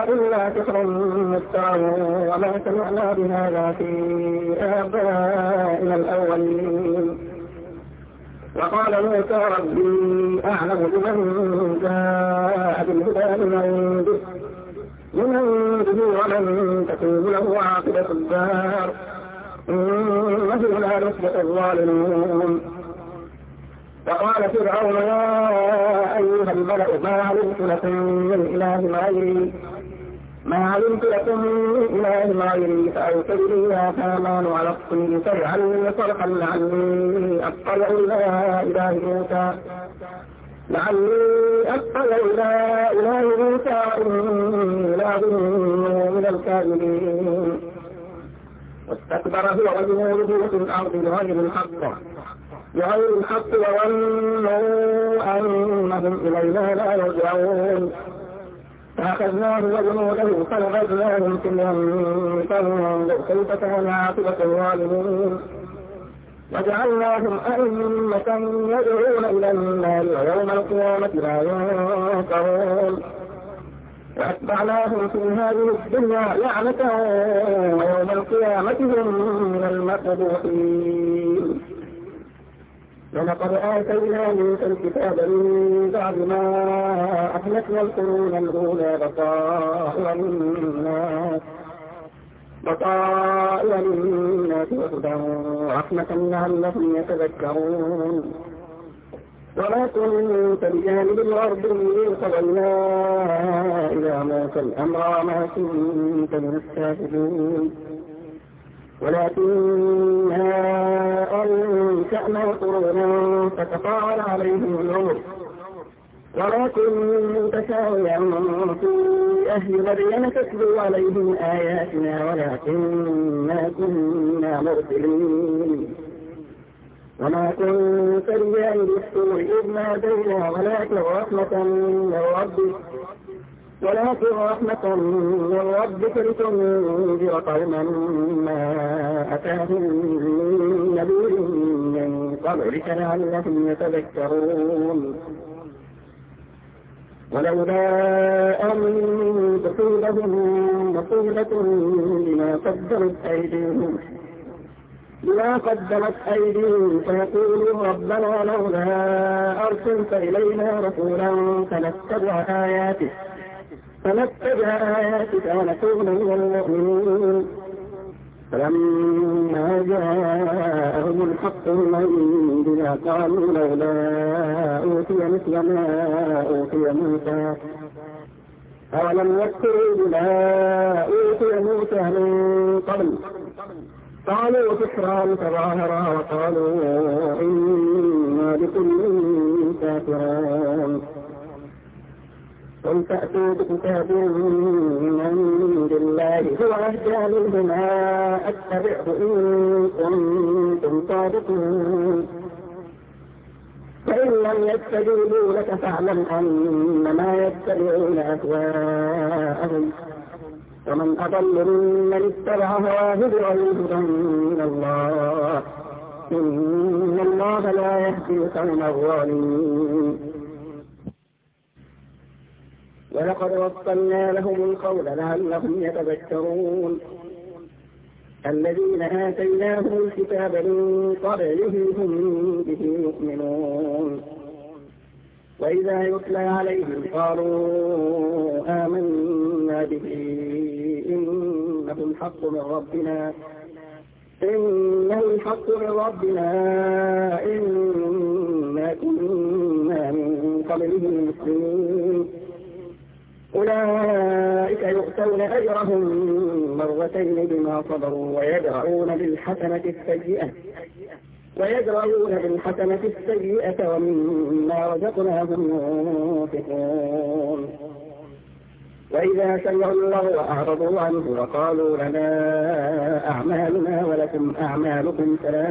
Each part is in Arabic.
إلا سحر مفترى وما سمعنا بهذا في آبائنا الأولين. وقال موسى ربي أعلم بمن جاء بالهدى من عنده ومن تكون له عاقبة الدار إنه لا يفلح الظالمون. وقال فرعون يا أيها الملأ ما علمت لكم من إله غيري فأوقد لي يا هامان على الطين فاجعل صرحا لعلي أطلع إلى إله موسى إني لأظنه من الكاذبين. واستكبر هو وجنوده في الأرض بغير الحق وظنوا أنهم إلينا لا يرجعون فأخذناه وجنوده فنبذناهم في اليم فانظر كيف كان عاقبة الظالمين. وجعلناهم أئمة يدعون إلى النار ويوم القيامة لا ينصرون. وأتبعناهم في هذه الدنيا لعنة ويوم القيامة هم من المقبوحين. ولقد آتينا موسى الكتاب من بعد ما أهلكنا القرون الأولى بصائر للناس وهدى ورحمة لعلهم يتذكرون. وما كنت بجانب الأرض إذ قضينا إلى موسى الأمر وما كنت من الشاهدين ولكننا أنشأنا قرونا فتطاول عليهم العمر وما كنت ساويا في أهل مدين تتلو عليهم آياتنا ولكننا كنا مرسلين. وما كنت بجانب السور إذ نادينا ولكن رحمة من ربك لتنذر قوما ما أتاهم من نذير من قبلك لعلهم يتذكرون. ولولا أن تصيبهم مصيبة بما قدمت أيديهم فيقولوا ربنا لولا أرسلت إلينا رسولا فنتبع آياتك ونكون من المؤمنين. فلما جاءهم الحق من عندنا قالوا لولا أوتي مثل ما أوتي موسى أولم يكفروا بما أوتي موسى من قبل قالوا سحران تظاهرا وقالوا إنا بكل كافرون. قل فأتوا بكتاب من عند الله هو أهدى منه ما أتبعه إن كنتم صادقين. فإن لم يستجيبوا لك فاعلم أنما يتبعون أهواءهم ومن أضل ممن اتبع هواه بغير هدى من الله إن الله لا يهدي القوم الظالمين. ولقد وصلنا لهم القول لعلهم يتذكرون. الذين آتيناهم الكتاب من قبله هم به يؤمنون. وإذا يتلى عليهم قالوا آمنا به إنه الحق من ربنا إنا كنا من قبله مسلمين. أولئك يؤتون أجرهم مرتين بما صبروا ويدرؤون بالحسنة السيئة ومما رزقناهم ينفقون. وإذا سمعوا اللغو أعرضوا عنه وقالوا لنا أعمالنا ولكم أعمالكم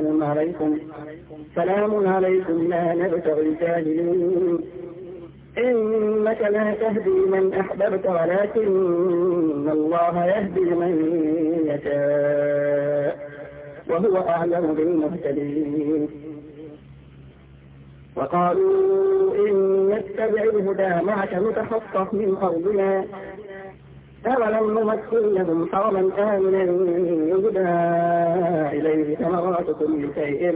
سلام عليكم لا نبتغي الجاهلين. إنك لا تهدي من أحببت ولكن الله يهدي من يشاء وهو أعلم بالمهتدين. وقالوا إن نتبع الهدى معك نتخطف من أرضنا أولم نمثل لهم حرما آمنا يهدى إليه ثمرات كل شيء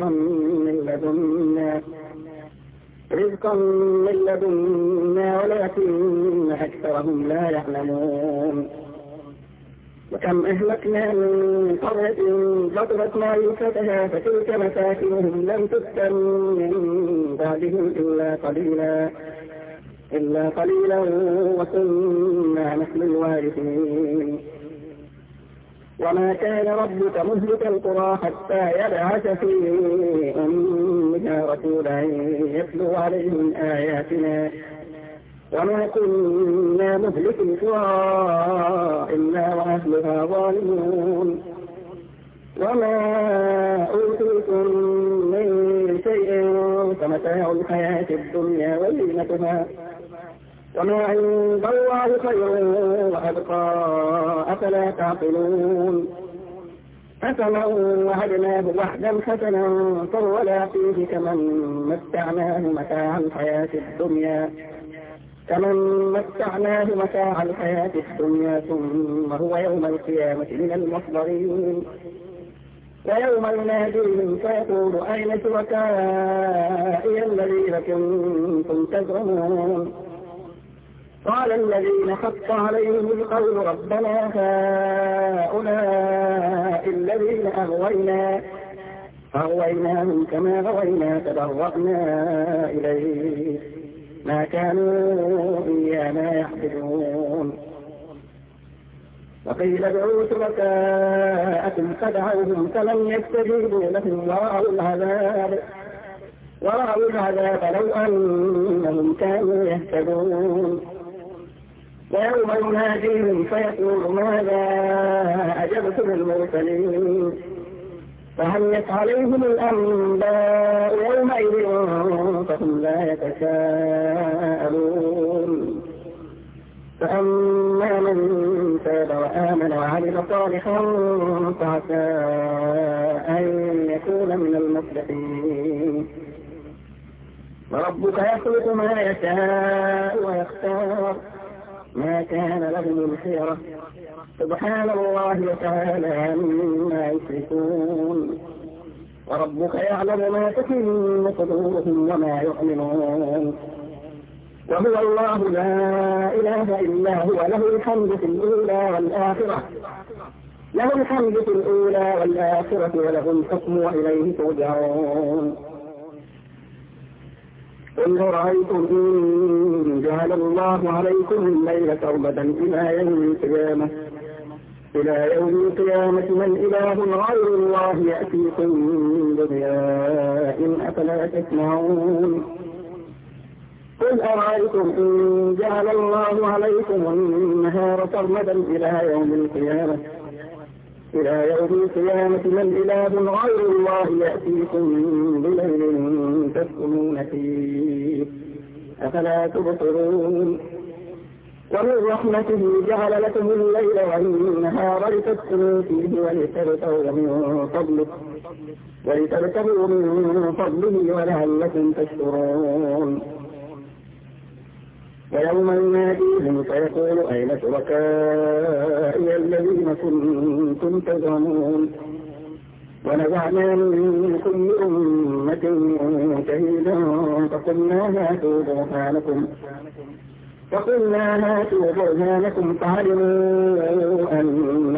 رزقا من لدنا ولكن أكثرهم لا يعلمون. وكم أهلكنا من قرية بطرت معيشتها فتلك مساكنهم لم تسكن من بعدهم إلا قليلا وكنا نحن الوارثين. وما كان ربك مهلك القرى حتى يبعث في أمها رسولا يتلو عليهم آياتنا وما كنا مهلك القرى إلا وأهلها ظالمون. وما أوتيتم من شيء فمتاع الحياة الدنيا وزينتها وما عند الله خير وأبقى أفلا تعقلون. أفمن وعدناه وعدا حسنا فهو لاقيه كمن متعناه متاع الحياة الدنيا ثم هو يوم القيامة من المحضرين. ويوم يناديهم فيقول أين شركائي الذين كنتم تزعمون قال الذين حق عليهم القول ربنا هؤلاء الذين أغويناهم كما غوينا تبرأنا إليه ما كانوا إيانا يعبدون. وقيل ادعوا شركاءكم فدعوهم فلم يستجيبوا لهم ورأوا العذاب لو أنهم كانوا يهتدون. ويوم يناديهم فيقول ماذا أجبتم المرسلين فهمت عليهم الأنباء يومئذ فهم لا يتساءلون. فأما من تاب وآمن وعمل صالحا فعسى أن يكون من المفلحين. وربك يخلق ما يشاء ويختار ما كان لهم الخيرة سبحان الله وتعالى عما يشركون. وربك يعلم ما تكن صدورهم وما يعلنون. وهو الله لا إله إلا هو له الحمد في الأولى والآخرة وله الحكم وإليه ترجعون. قل رأيتم إن جعل الله عليكم الليل سرمدا إلى يوم القيامة من إله غير الله يأتيكم بضياء أفلا تسمعون. قل أرأيتم إن جعل الله عليكم النهار سرمدا إلى يوم القيامة من إله غير الله يأتيكم بليل تسكنون فيه أفلا تبصرون. ومن رحمته جعل لكم الليل والنهار لتسكنوا فيه ولتبتغوا من فضله ولعلكم تشكرون. ويوم يناديهم فيقول أين شركائي الذين كنتم تزعمون ونزعنا من كل أمة شهيدا فقلنا هاتوا برهانكم فعلموا أن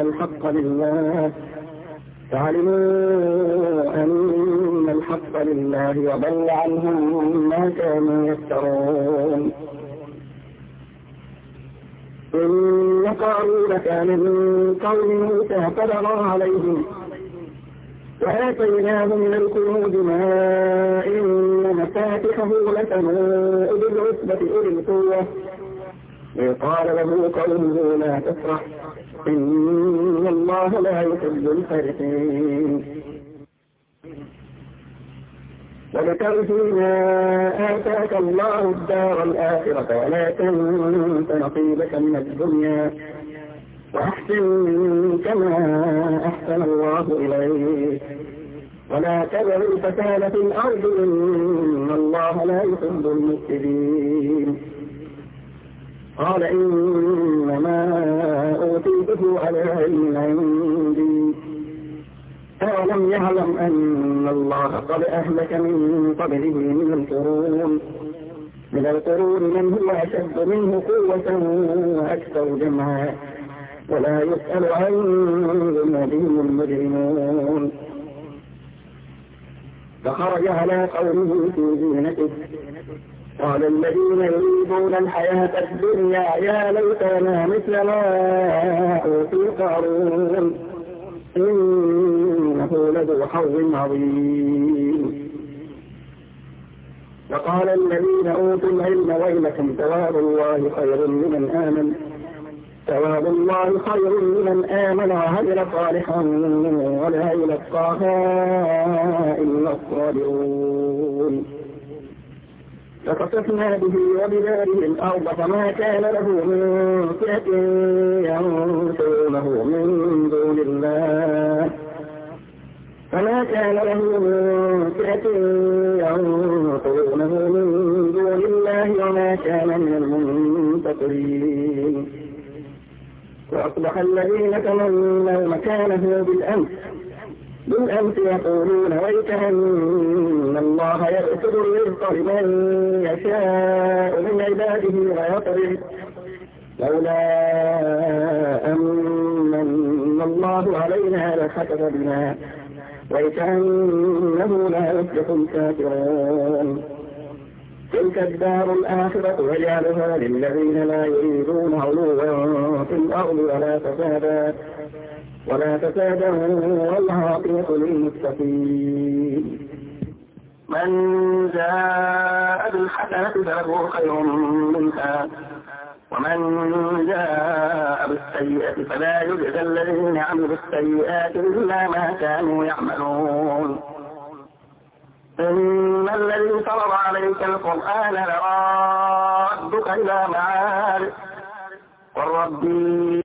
الحق لله وضل عنهم ما كانوا يفترون. إن قارون كان من قوم موسى فبغى عليهم وآتيناه من الكنوز ما إن مفاتحه لتنوء بالعصبة أولي القوة إذ قال له قومه لا تفرح إن الله لا يحب الفرحين. وابتغ فيما آتاك الله الدار الآخرة ولا تنس نصيبك من الدنيا وأحسن كما أحسن الله إليك ولا تبغ الفساد في الأرض إن الله لا يحب المفسدين. قال إنما على علم عندي أولم يعلم أن الله قد أهلك من قبله من القرون من هو أشد منه قوة وأكثر جمعا ولا يسأل عن ذنوبهم المجرمون. فخرج على قومه في زينته قال الذين يريدون الحياة الدنيا يا ليتنا مثل ما أوتي قارون إنه لذو حظ عظيم. وقال الذين أوتوا العلم ويلكم ثواب الله خير لمن آمن وعمل صالحا ولا يلقاها إلا الصابرون. فخسفنا به وبداره الأرض فما كان له من فئة ينصرونه من دون الله وما كان من المنتصرين. وأصبح الذين تمنوا مكانه بالأمس يقولون ويكأن الله يبسط الرزق لمن يشاء من عباده ويقدر لولا أمن الله علينا لخسف بنا ويكأنه لا يفلح الكافرون. تلك الدار الآخرة يجعلها للذين لا يريدون علوا في الأرض ولا فسادا والعاقبة للمتقين. من جاء بالحسنة فله خير منها ومن جاء بالسيئة فلا يجزى الذين عملوا السيئات إلا ما كانوا يعملون. إن الذي فرض عليك القرآن لرادك إلى معاد والرب